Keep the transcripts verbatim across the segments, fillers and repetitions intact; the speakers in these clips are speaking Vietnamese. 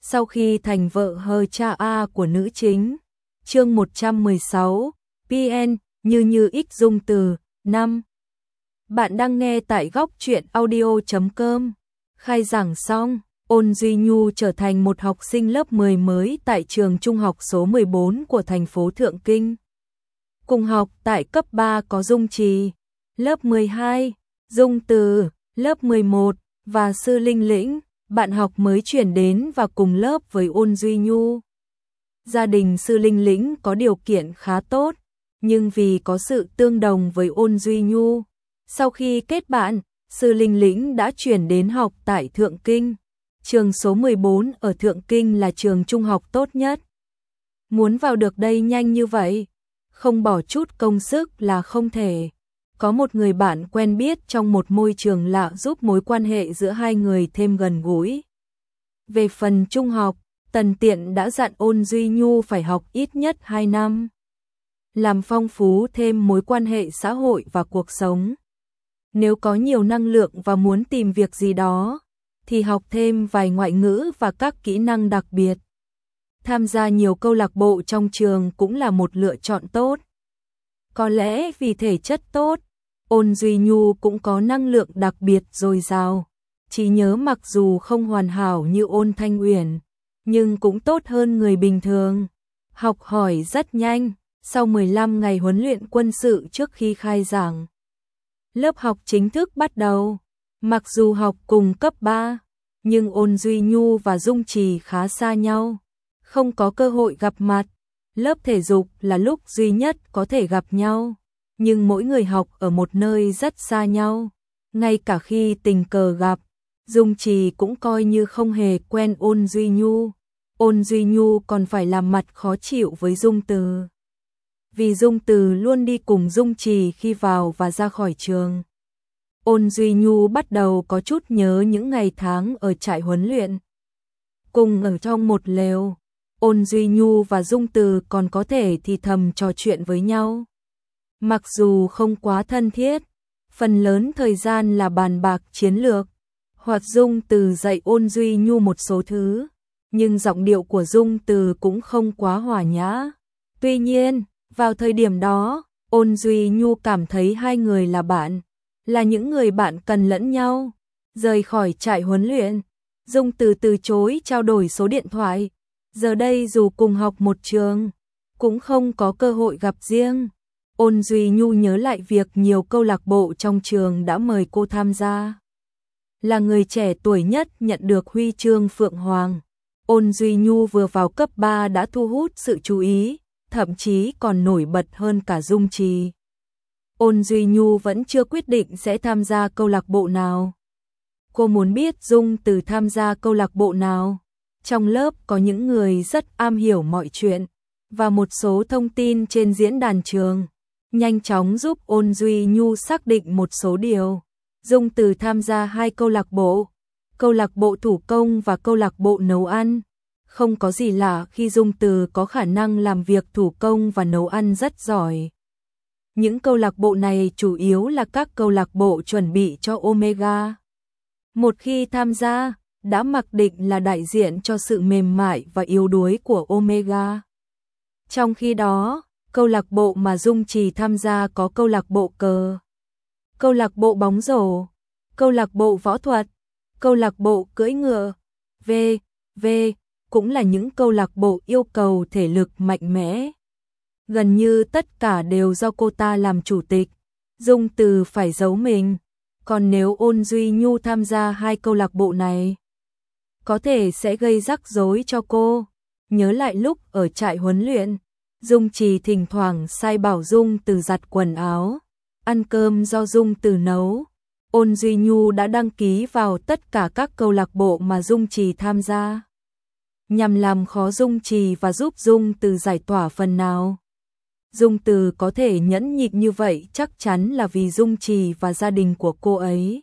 sau khi thành vợ hờ cha A của nữ chính. Chương một trăm mười sáu, pê en, như như ích dung từ, năm. Bạn đang nghe tại góc truyện audio chấm com. Khai giảng xong, Ôn Duy Nhu trở thành một học sinh lớp mười mới tại trường trung học số mười bốn của thành phố Thượng Kinh. Cùng học tại cấp ba có Dung Trì, lớp mười hai, Dung Từ, lớp mười một, và Sư Linh Lĩnh, bạn học mới chuyển đến và cùng lớp với Ôn Duy Nhu. Gia đình Sư Linh Lĩnh có điều kiện khá tốt, nhưng vì có sự tương đồng với Ôn Duy Nhu, sau khi kết bạn, Sư Linh Lĩnh đã chuyển đến học tại Thượng Kinh. Trường số mười bốn ở Thượng Kinh là trường trung học tốt nhất. Muốn vào được đây nhanh như vậy, không bỏ chút công sức là không thể. Có một người bạn quen biết trong một môi trường lạ giúp mối quan hệ giữa hai người thêm gần gũi. Về phần trung học, Tần Tiện đã dặn Ôn Duy Nhu phải học ít nhất hai năm, làm phong phú thêm mối quan hệ xã hội và cuộc sống. Nếu có nhiều năng lượng và muốn tìm việc gì đó, thì học thêm vài ngoại ngữ và các kỹ năng đặc biệt. Tham gia nhiều câu lạc bộ trong trường cũng là một lựa chọn tốt. Có lẽ vì thể chất tốt, Ôn Duy Nhu cũng có năng lượng đặc biệt dồi dào. Trí nhớ mặc dù không hoàn hảo như Ôn Thanh Uyển, nhưng cũng tốt hơn người bình thường. Học hỏi rất nhanh, sau mười lăm ngày huấn luyện quân sự trước khi khai giảng, lớp học chính thức bắt đầu. Mặc dù học cùng cấp ba, nhưng Ôn Duy Nhu và Dung Trì khá xa nhau, không có cơ hội gặp mặt. Lớp thể dục là lúc duy nhất có thể gặp nhau, nhưng mỗi người học ở một nơi rất xa nhau. Ngay cả khi tình cờ gặp, Dung Trì cũng coi như không hề quen Ôn Duy Nhu. Ôn Duy Nhu còn phải làm mặt khó chịu với Dung Từ, vì Dung Từ luôn đi cùng Dung Trì khi vào và ra khỏi trường. Ôn Duy Nhu bắt đầu có chút nhớ những ngày tháng ở trại huấn luyện. Cùng ở trong một lều, Ôn Duy Nhu và Dung Từ còn có thể thì thầm trò chuyện với nhau. Mặc dù không quá thân thiết, phần lớn thời gian là bàn bạc chiến lược, hoặc Dung Từ dạy Ôn Duy Nhu một số thứ, nhưng giọng điệu của Dung Từ cũng không quá hòa nhã. Tuy nhiên, vào thời điểm đó, Ôn Duy Nhu cảm thấy hai người là bạn, là những người bạn cần lẫn nhau. Rời khỏi trại huấn luyện, Dung Từ từ chối trao đổi số điện thoại. Giờ đây dù cùng học một trường, cũng không có cơ hội gặp riêng. Ôn Duy Nhu nhớ lại việc nhiều câu lạc bộ trong trường đã mời cô tham gia. Là người trẻ tuổi nhất nhận được huy chương Phượng Hoàng, Ôn Duy Nhu vừa vào cấp ba đã thu hút sự chú ý, thậm chí còn nổi bật hơn cả Dung Trì. Ôn Duy Nhu vẫn chưa quyết định sẽ tham gia câu lạc bộ nào. Cô muốn biết Dung Từ tham gia câu lạc bộ nào. Trong lớp có những người rất am hiểu mọi chuyện, và một số thông tin trên diễn đàn trường nhanh chóng giúp Ôn Duy Nhu xác định một số điều. Dung Từ tham gia hai câu lạc bộ, câu lạc bộ thủ công và câu lạc bộ nấu ăn. Không có gì lạ khi Dung Từ có khả năng làm việc thủ công và nấu ăn rất giỏi. Những câu lạc bộ này chủ yếu là các câu lạc bộ chuẩn bị cho Omega. Một khi tham gia, đã mặc định là đại diện cho sự mềm mại và yếu đuối của Omega. Trong khi đó, câu lạc bộ mà Dung Trì tham gia có câu lạc bộ cờ, câu lạc bộ bóng rổ, câu lạc bộ võ thuật, câu lạc bộ cưỡi ngựa, vân vân, cũng là những câu lạc bộ yêu cầu thể lực mạnh mẽ. Gần như tất cả đều do cô ta làm chủ tịch, Dung Từ phải giấu mình. Còn nếu Ôn Duy Nhu tham gia hai câu lạc bộ này, có thể sẽ gây rắc rối cho cô. Nhớ lại lúc ở trại huấn luyện, Dung Trì thỉnh thoảng sai bảo Dung Từ giặt quần áo, ăn cơm do Dung Từ nấu. Ôn Duy Nhu đã đăng ký vào tất cả các câu lạc bộ mà Dung Trì tham gia, nhằm làm khó Dung Trì và giúp Dung Từ giải tỏa phần nào. Dung Từ có thể nhẫn nhịn như vậy chắc chắn là vì Dung Trì và gia đình của cô ấy.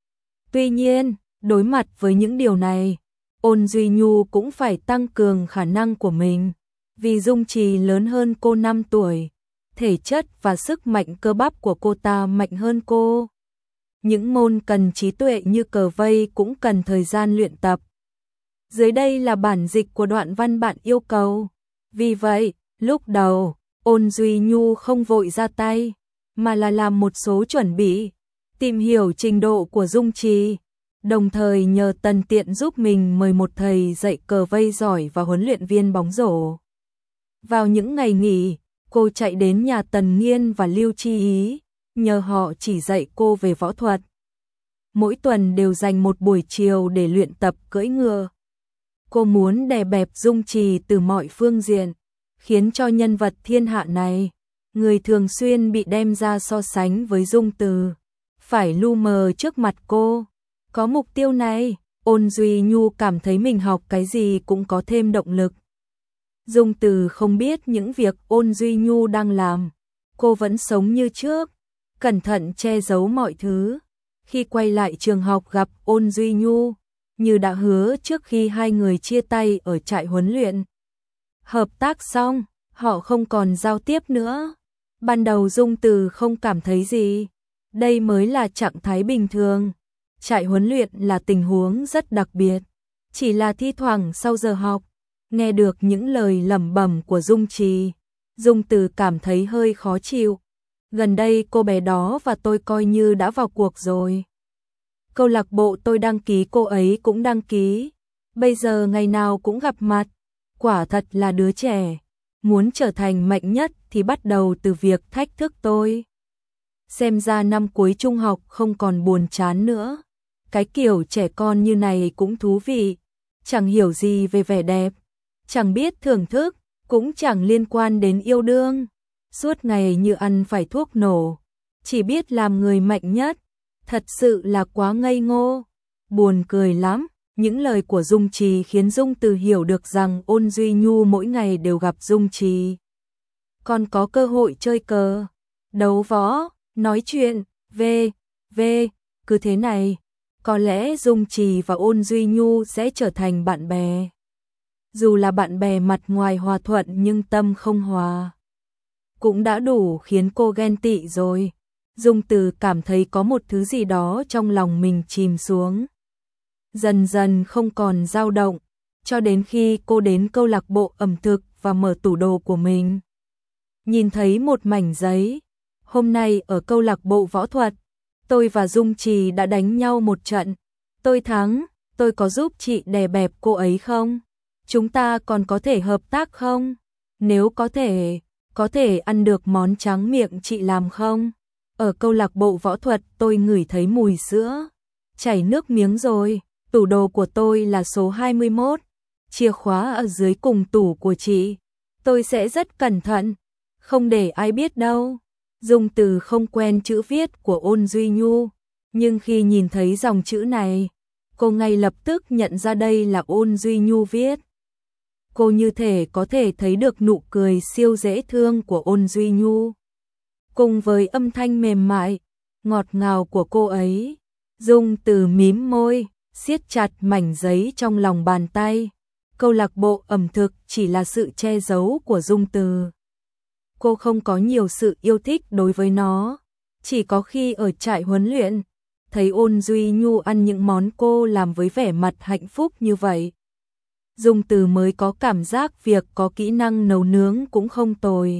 Tuy nhiên, đối mặt với những điều này, Ôn Duy Nhu cũng phải tăng cường khả năng của mình. Vì Dung Trì lớn hơn cô năm tuổi, thể chất và sức mạnh cơ bắp của cô ta mạnh hơn cô. Những môn cần trí tuệ như cờ vây cũng cần thời gian luyện tập. Dưới đây là bản dịch của đoạn văn bạn yêu cầu. Vì vậy, lúc đầu, Ôn Duy Nhu không vội ra tay, mà là làm một số chuẩn bị, tìm hiểu trình độ của Dung Trì, đồng thời nhờ Tần Tiện giúp mình mời một thầy dạy cờ vây giỏi và huấn luyện viên bóng rổ. Vào những ngày nghỉ, cô chạy đến nhà Tần Nghiên và Lưu Chi Ý, nhờ họ chỉ dạy cô về võ thuật. Mỗi tuần đều dành một buổi chiều để luyện tập cưỡi ngựa. Cô muốn đè bẹp Dung Trì từ mọi phương diện, khiến cho nhân vật thiên hạ này, người thường xuyên bị đem ra so sánh với Dung Từ, phải lu mờ trước mặt cô. Có mục tiêu này, Ôn Duy Nhu cảm thấy mình học cái gì cũng có thêm động lực. Dung Từ không biết những việc Ôn Duy Nhu đang làm, cô vẫn sống như trước, cẩn thận che giấu mọi thứ. Khi quay lại trường học gặp Ôn Duy Nhu, như đã hứa trước khi hai người chia tay ở trại huấn luyện. Hợp tác xong, họ không còn giao tiếp nữa. Ban đầu Dung Từ không cảm thấy gì, đây mới là trạng thái bình thường. Trại huấn luyện là tình huống rất đặc biệt, chỉ là thi thoảng sau giờ học, nghe được những lời lẩm bẩm của Dung Trì, Dung Từ cảm thấy hơi khó chịu. Gần đây cô bé đó và tôi coi như đã vào cuộc rồi. Câu lạc bộ tôi đăng ký cô ấy cũng đăng ký, bây giờ ngày nào cũng gặp mặt, quả thật là đứa trẻ, muốn trở thành mạnh nhất thì bắt đầu từ việc thách thức tôi. Xem ra năm cuối trung học không còn buồn chán nữa, cái kiểu trẻ con như này cũng thú vị, chẳng hiểu gì về vẻ đẹp, chẳng biết thưởng thức, cũng chẳng liên quan đến yêu đương, suốt ngày như ăn phải thuốc nổ, chỉ biết làm người mạnh nhất, thật sự là quá ngây ngô, buồn cười lắm. Những lời của Dung Trì khiến Dung Từ hiểu được rằng Ôn Duy Nhu mỗi ngày đều gặp Dung Trì, còn có cơ hội chơi cờ, đấu võ, nói chuyện, về, về, cứ thế này, có lẽ Dung Trì và Ôn Duy Nhu sẽ trở thành bạn bè. Dù là bạn bè mặt ngoài hòa thuận nhưng tâm không hòa, cũng đã đủ khiến cô ghen tị rồi. Dung Từ cảm thấy có một thứ gì đó trong lòng mình chìm xuống, dần dần không còn dao động, cho đến khi cô đến câu lạc bộ ẩm thực và mở tủ đồ của mình. Nhìn thấy một mảnh giấy, hôm nay ở câu lạc bộ võ thuật, tôi và Dung Trì đã đánh nhau một trận, tôi thắng, tôi có giúp chị đè bẹp cô ấy không? Chúng ta còn có thể hợp tác không? Nếu có thể, có thể ăn được món tráng miệng chị làm không? Ở câu lạc bộ võ thuật tôi ngửi thấy mùi sữa, chảy nước miếng rồi. Tủ đồ của tôi là số hai mươi mốt, chìa khóa ở dưới cùng tủ của chị. Tôi sẽ rất cẩn thận, không để ai biết đâu. Dung Từ không quen chữ viết của Ôn Duy Nhu, nhưng khi nhìn thấy dòng chữ này, cô ngay lập tức nhận ra đây là Ôn Duy Nhu viết. Cô như thể có thể thấy được nụ cười siêu dễ thương của Ôn Duy Nhu, cùng với âm thanh mềm mại, ngọt ngào của cô ấy. Dung Từ mím môi, siết chặt mảnh giấy trong lòng bàn tay. Câu lạc bộ ẩm thực chỉ là sự che giấu của Dung Từ. Cô không có nhiều sự yêu thích đối với nó, chỉ có khi ở trại huấn luyện, thấy Ôn Duy Nhu ăn những món cô làm với vẻ mặt hạnh phúc như vậy, Dung Từ mới có cảm giác việc có kỹ năng nấu nướng cũng không tồi.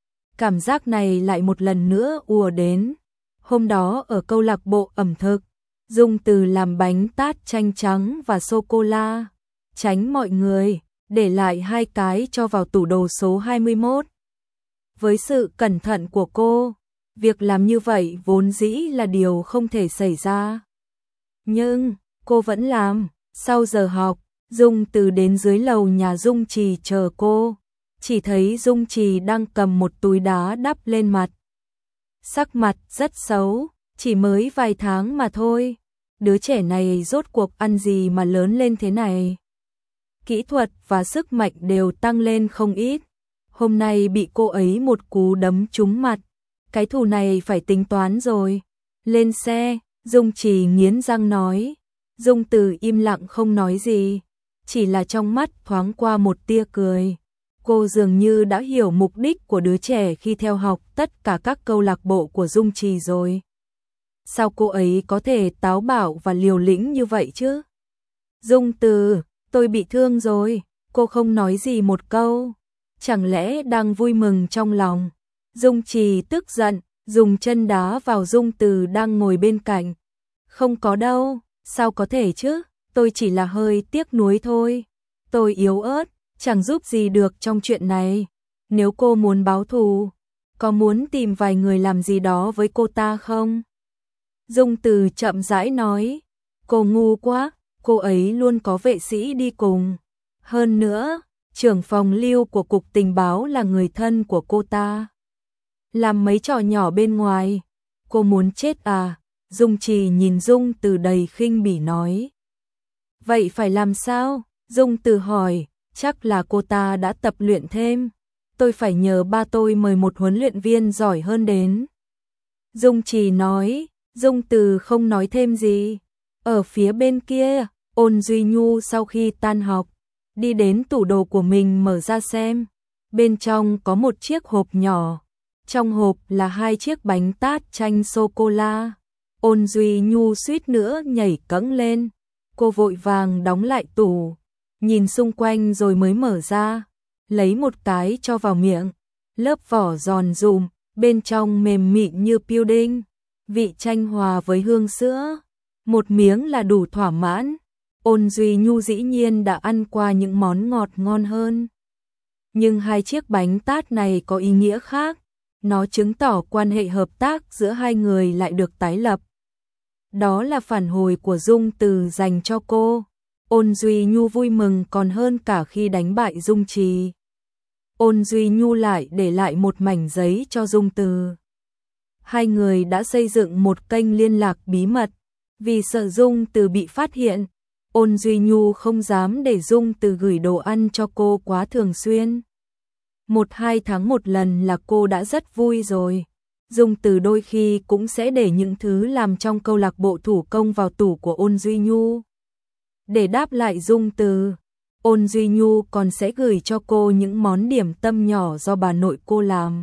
Cảm giác này lại một lần nữa ùa đến. Hôm đó ở câu lạc bộ ẩm thực, Dung Từ làm bánh tát chanh trắng và sô-cô-la, tránh mọi người, để lại hai cái cho vào tủ đồ số hai mươi mốt. Với sự cẩn thận của cô, việc làm như vậy vốn dĩ là điều không thể xảy ra. Nhưng, cô vẫn làm. Sau giờ học, Dung Từ đến dưới lầu nhà Dung Trì chờ cô, chỉ thấy Dung Trì đang cầm một túi đá đắp lên mặt. Sắc mặt rất xấu, chỉ mới vài tháng mà thôi. Đứa trẻ này rốt cuộc ăn gì mà lớn lên thế này? Kỹ thuật và sức mạnh đều tăng lên không ít. Hôm nay bị cô ấy một cú đấm trúng mặt. Cái thù này phải tính toán rồi. Lên xe, Dung Trì nghiến răng nói. Dung Từ im lặng không nói gì, chỉ là trong mắt thoáng qua một tia cười. Cô dường như đã hiểu mục đích của đứa trẻ khi theo học tất cả các câu lạc bộ của Dung Trì rồi. Sao cô ấy có thể táo bạo và liều lĩnh như vậy chứ? Dung Từ, Tôi bị thương rồi, cô không nói gì một câu. Chẳng lẽ đang vui mừng trong lòng. Dung Trì tức giận, dùng chân đá vào Dung Từ đang ngồi bên cạnh. Không có đâu, sao có thể chứ, tôi chỉ là hơi tiếc nuối thôi. Tôi yếu ớt, chẳng giúp gì được trong chuyện này. Nếu cô muốn báo thù, có muốn tìm vài người làm gì đó với cô ta không? Dung Từ chậm rãi nói, cô ngu quá, cô ấy luôn có vệ sĩ đi cùng. Hơn nữa, trưởng phòng Lưu của Cục Tình báo là người thân của cô ta. Làm mấy trò nhỏ bên ngoài, cô muốn chết à? Dung Trì nhìn Dung Từ đầy khinh bỉ nói. Vậy phải làm sao? Dung Từ hỏi, chắc là cô ta đã tập luyện thêm. Tôi phải nhờ ba tôi mời một huấn luyện viên giỏi hơn đến. Dung Trì nói, Dung Từ không nói thêm gì. Ở phía bên kia, Ôn Duy Nhu sau khi tan học, đi đến tủ đồ của mình mở ra xem. Bên trong có một chiếc hộp nhỏ. Trong hộp là hai chiếc bánh tát chanh sô-cô-la. Ôn Duy Nhu suýt nữa nhảy cẫng lên. Cô vội vàng đóng lại tủ, nhìn xung quanh rồi mới mở ra, lấy một cái cho vào miệng. Lớp vỏ giòn rụm, bên trong mềm mịn như pudding, vị chanh hòa với hương sữa. Một miếng là đủ thỏa mãn. Ôn Duy Nhu dĩ nhiên đã ăn qua những món ngọt ngon hơn. Nhưng hai chiếc bánh tát này có ý nghĩa khác. Nó chứng tỏ quan hệ hợp tác giữa hai người lại được tái lập. Đó là phản hồi của Dung Từ dành cho cô. Ôn Duy Nhu vui mừng còn hơn cả khi đánh bại Dung Trì. Ôn Duy Nhu lại để lại một mảnh giấy cho Dung Từ. Hai người đã xây dựng một kênh liên lạc bí mật. Vì sợ Dung Từ bị phát hiện, Ôn Duy Nhu không dám để Dung Từ gửi đồ ăn cho cô quá thường xuyên. Một hai tháng một lần là cô đã rất vui rồi. Dung Từ đôi khi cũng sẽ để những thứ làm trong câu lạc bộ thủ công vào tủ của Ôn Duy Nhu. Để đáp lại Dung Từ, Ôn Duy Nhu còn sẽ gửi cho cô những món điểm tâm nhỏ do bà nội cô làm.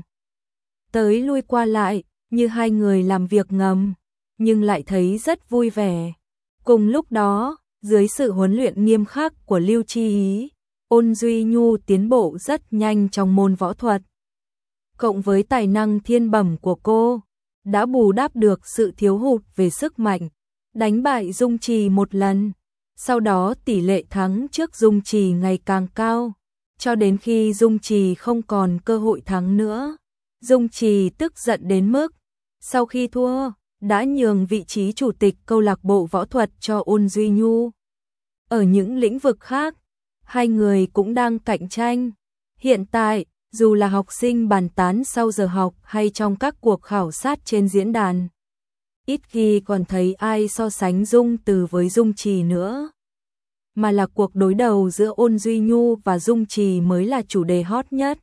Tới lui qua lại, như hai người làm việc ngầm, nhưng lại thấy rất vui vẻ. Cùng lúc đó, dưới sự huấn luyện nghiêm khắc của Lưu Chi Ý, Ôn Duy Nhu tiến bộ rất nhanh trong môn võ thuật. Cộng với tài năng thiên bẩm của cô, đã bù đắp được sự thiếu hụt về sức mạnh, đánh bại Dung Trì một lần. Sau đó tỷ lệ thắng trước Dung Trì ngày càng cao, cho đến khi Dung Trì không còn cơ hội thắng nữa. Dung Trì tức giận đến mức, sau khi thua, đã nhường vị trí chủ tịch câu lạc bộ võ thuật cho Ôn Duy Nhu. Ở những lĩnh vực khác, hai người cũng đang cạnh tranh. Hiện tại, dù là học sinh bàn tán sau giờ học hay trong các cuộc khảo sát trên diễn đàn, ít khi còn thấy ai so sánh Dung Từ với Dung Trì nữa. Mà là cuộc đối đầu giữa Ôn Duy Nhu và Dung Trì mới là chủ đề hot nhất.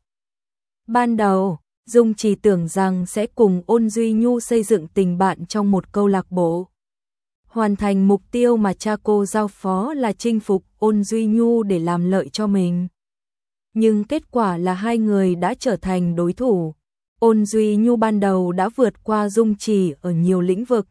Ban đầu, Dung Trì tưởng rằng sẽ cùng Ôn Duy Nhu xây dựng tình bạn trong một câu lạc bộ. Hoàn thành mục tiêu mà cha cô giao phó là chinh phục Ôn Duy Nhu để làm lợi cho mình. Nhưng kết quả là hai người đã trở thành đối thủ. Ôn Duy Nhu ban đầu đã vượt qua Dung Trì ở nhiều lĩnh vực.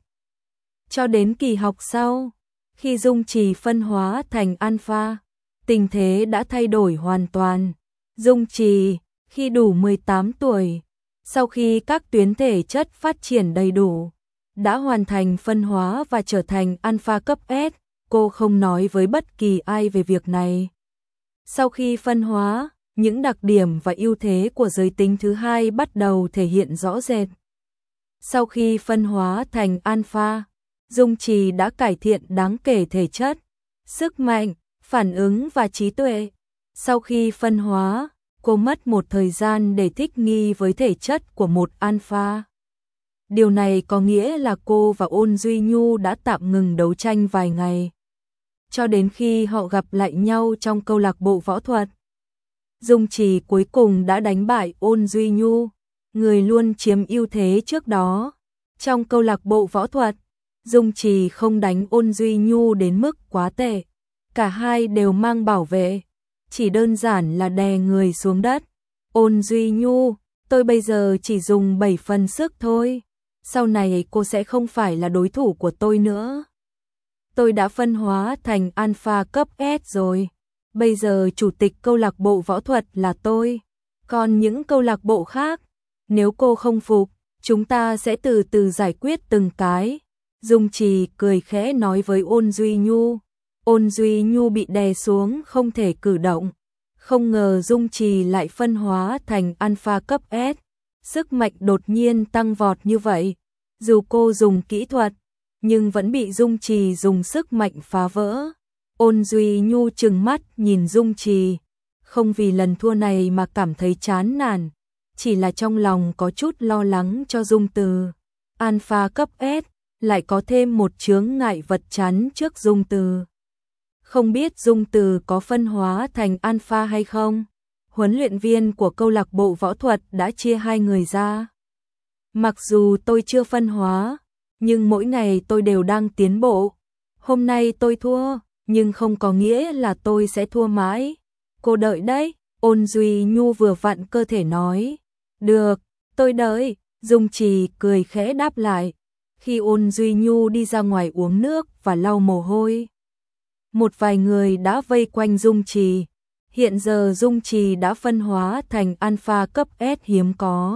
Cho đến kỳ học sau, khi Dung Trì phân hóa thành alpha, tình thế đã thay đổi hoàn toàn. Dung Trì, khi đủ mười tám tuổi, sau khi các tuyến thể chất phát triển đầy đủ, đã hoàn thành phân hóa và trở thành alpha cấp S. Cô không nói với bất kỳ ai về việc này. Sau khi phân hóa, những đặc điểm và ưu thế của giới tính thứ hai bắt đầu thể hiện rõ rệt. Sau khi phân hóa thành alpha, Dung Trì đã cải thiện đáng kể thể chất, sức mạnh, phản ứng và trí tuệ. Sau khi phân hóa, cô mất một thời gian để thích nghi với thể chất của một alpha. Điều này có nghĩa là cô và Ôn Duy Nhu đã tạm ngừng đấu tranh vài ngày, cho đến khi họ gặp lại nhau trong câu lạc bộ võ thuật. Dung Trì cuối cùng đã đánh bại Ôn Duy Nhu, người luôn chiếm ưu thế trước đó. Trong câu lạc bộ võ thuật, Dung Trì không đánh Ôn Duy Nhu đến mức quá tệ. Cả hai đều mang bảo vệ, chỉ đơn giản là đè người xuống đất. Ôn Duy Nhu, tôi bây giờ chỉ dùng bảy phần sức thôi. Sau này cô sẽ không phải là đối thủ của tôi nữa. Tôi đã phân hóa thành alpha cấp S rồi. bây giờ chủ tịch câu lạc bộ võ thuật là tôi, còn những câu lạc bộ khác, nếu cô không phục, chúng ta sẽ từ từ giải quyết từng cái. Dung Trì cười khẽ nói với Ôn Duy Nhu. Ôn Duy Nhu bị đè xuống không thể cử động. Không ngờ Dung Trì lại phân hóa thành alpha cấp S. Sức mạnh đột nhiên tăng vọt như vậy. Dù cô dùng kỹ thuật, nhưng vẫn bị Dung Trì dùng sức mạnh phá vỡ. Ôn Duy Nhu trừng mắt nhìn Dung Trì. Không vì lần thua này mà cảm thấy chán nản. Chỉ là trong lòng có chút lo lắng cho Dung Từ. Alpha cấp S lại có thêm một chướng ngại vật chắn trước Dung Từ. Không biết Dung Từ có phân hóa thành alpha hay không? Huấn luyện viên của câu lạc bộ võ thuật đã chia hai người ra. Mặc dù tôi chưa phân hóa, nhưng mỗi ngày tôi đều đang tiến bộ. Hôm nay tôi thua, nhưng không có nghĩa là tôi sẽ thua mãi. Cô đợi đấy, Ôn Duy Nhu vừa vặn cơ thể nói. Được, tôi đợi, Dung Trì cười khẽ đáp lại. Khi Ôn Duy Nhu đi ra ngoài uống nước và lau mồ hôi, một vài người đã vây quanh Dung Trì. Hiện giờ Dung Trì đã phân hóa thành alpha cấp S hiếm có.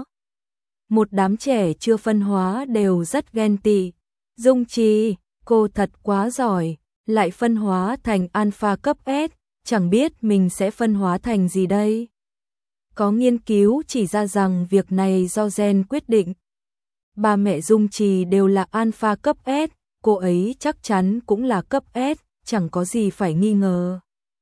Một đám trẻ chưa phân hóa đều rất ghen tị. Dung Trì, cô thật quá giỏi, lại phân hóa thành alpha cấp S, chẳng biết mình sẽ phân hóa thành gì đây. Có nghiên cứu chỉ ra rằng việc này do gen quyết định. Ba mẹ Dung Trì đều là alpha cấp S, cô ấy chắc chắn cũng là cấp S, chẳng có gì phải nghi ngờ.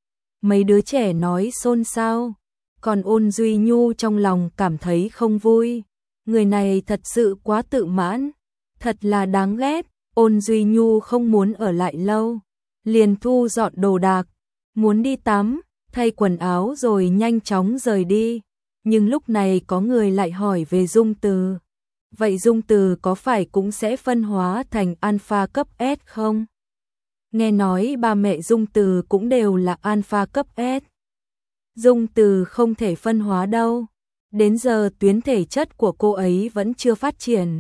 Mấy đứa trẻ nói xôn xao, còn Ôn Duy Nhu trong lòng cảm thấy không vui. Người này thật sự quá tự mãn, thật là đáng ghét. Ôn Duy Nhu không muốn ở lại lâu, liền thu dọn đồ đạc, muốn đi tắm, thay quần áo rồi nhanh chóng rời đi. Nhưng lúc này có người lại hỏi về Dung Từ. Vậy Dung Từ có phải cũng sẽ phân hóa thành alpha cấp S không? Nghe nói ba mẹ Dung Từ cũng đều là alpha cấp S. Dung Từ không thể phân hóa đâu. Đến giờ tuyến thể chất của cô ấy vẫn chưa phát triển.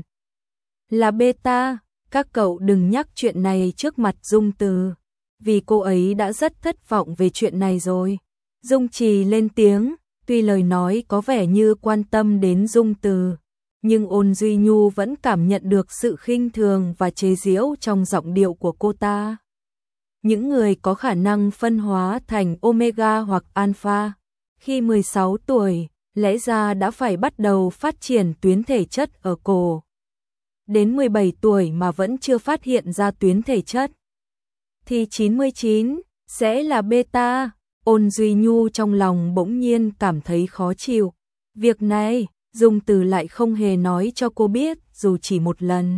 Là beta, các cậu đừng nhắc chuyện này trước mặt Dung Từ. Vì cô ấy đã rất thất vọng về chuyện này rồi. Dung Trì lên tiếng, tuy lời nói có vẻ như quan tâm đến Dung Từ. Nhưng Ôn Duy Nhu vẫn cảm nhận được sự khinh thường và chế giễu trong giọng điệu của cô ta. Những người có khả năng phân hóa thành Omega hoặc Alpha, khi mười sáu tuổi, lẽ ra đã phải bắt đầu phát triển tuyến thể chất ở cổ. Đến mười bảy tuổi mà vẫn chưa phát hiện ra tuyến thể chất, thì chín mươi chín sẽ là beta. Ôn Duy Nhu trong lòng bỗng nhiên cảm thấy khó chịu. Việc này, Dung Từ lại không hề nói cho cô biết dù chỉ một lần.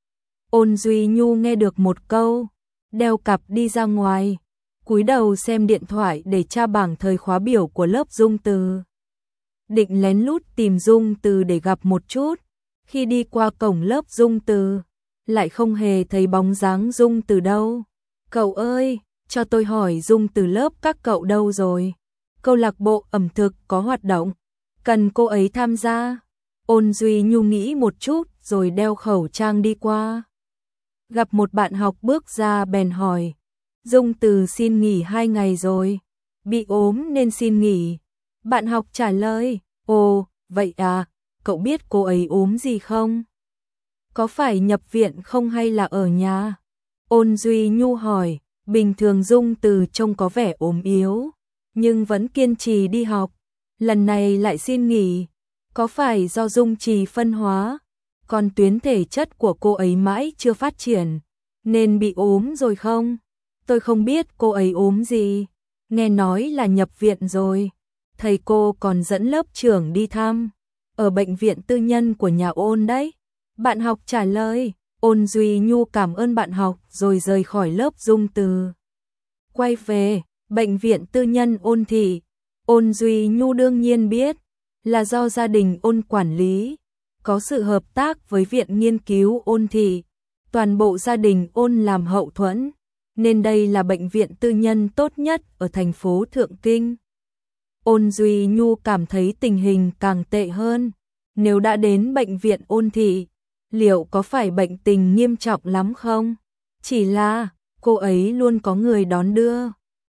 Ôn Duy Nhu nghe được một câu, đeo cặp đi ra ngoài, cúi đầu xem điện thoại để tra bảng thời khóa biểu của lớp Dung Từ. Định lén lút tìm Dung Từ để gặp một chút, khi đi qua cổng lớp Dung Từ, lại không hề thấy bóng dáng Dung Từ đâu. Cậu ơi, cho tôi hỏi Dung Từ lớp các cậu đâu rồi? Câu lạc bộ ẩm thực có hoạt động, cần cô ấy tham gia. Ôn Duy Nhu nghĩ một chút rồi đeo khẩu trang đi qua. Gặp một bạn học bước ra bèn hỏi, Dung Từ xin nghỉ hai ngày rồi, bị ốm nên xin nghỉ. Bạn học trả lời, ồ, vậy à, cậu biết cô ấy ốm gì không? Có phải nhập viện không hay là ở nhà? Ôn Duy Nhu hỏi, bình thường Dung Từ trông có vẻ ốm yếu, nhưng vẫn kiên trì đi học. Lần này lại xin nghỉ, có phải do Dung Trì phân hóa, còn tuyến thể chất của cô ấy mãi chưa phát triển, nên bị ốm rồi không? Tôi không biết cô ấy ốm gì, nghe nói là nhập viện rồi. Thầy cô còn dẫn lớp trưởng đi thăm, ở bệnh viện tư nhân của nhà Ôn đấy. Bạn học trả lời, Ôn Duy Nhu cảm ơn bạn học rồi rời khỏi lớp Dung Từ. Quay về, bệnh viện tư nhân Ôn thị, Ôn Duy Nhu đương nhiên biết, là do gia đình Ôn quản lý, có sự hợp tác với viện nghiên cứu Ôn thị, toàn bộ gia đình Ôn làm hậu thuẫn, nên đây là bệnh viện tư nhân tốt nhất ở thành phố Thượng Kinh. Ôn Duy Nhu cảm thấy tình hình càng tệ hơn, nếu đã đến bệnh viện Ôn thị, liệu có phải bệnh tình nghiêm trọng lắm không? Chỉ là, cô ấy luôn có người đón đưa,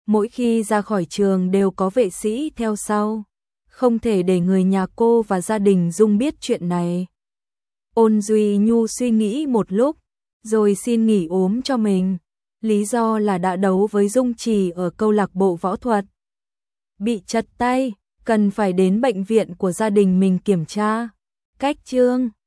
mỗi khi ra khỏi trường đều có vệ sĩ theo sau. Không thể để người nhà cô và gia đình Dung biết chuyện này. Ôn Duy Nhu suy nghĩ một lúc, rồi xin nghỉ ốm cho mình. Lý do là đã đấu với Dung Trì ở câu lạc bộ võ thuật. Bị trật tay, cần phải đến bệnh viện của gia đình mình kiểm tra. Cách chương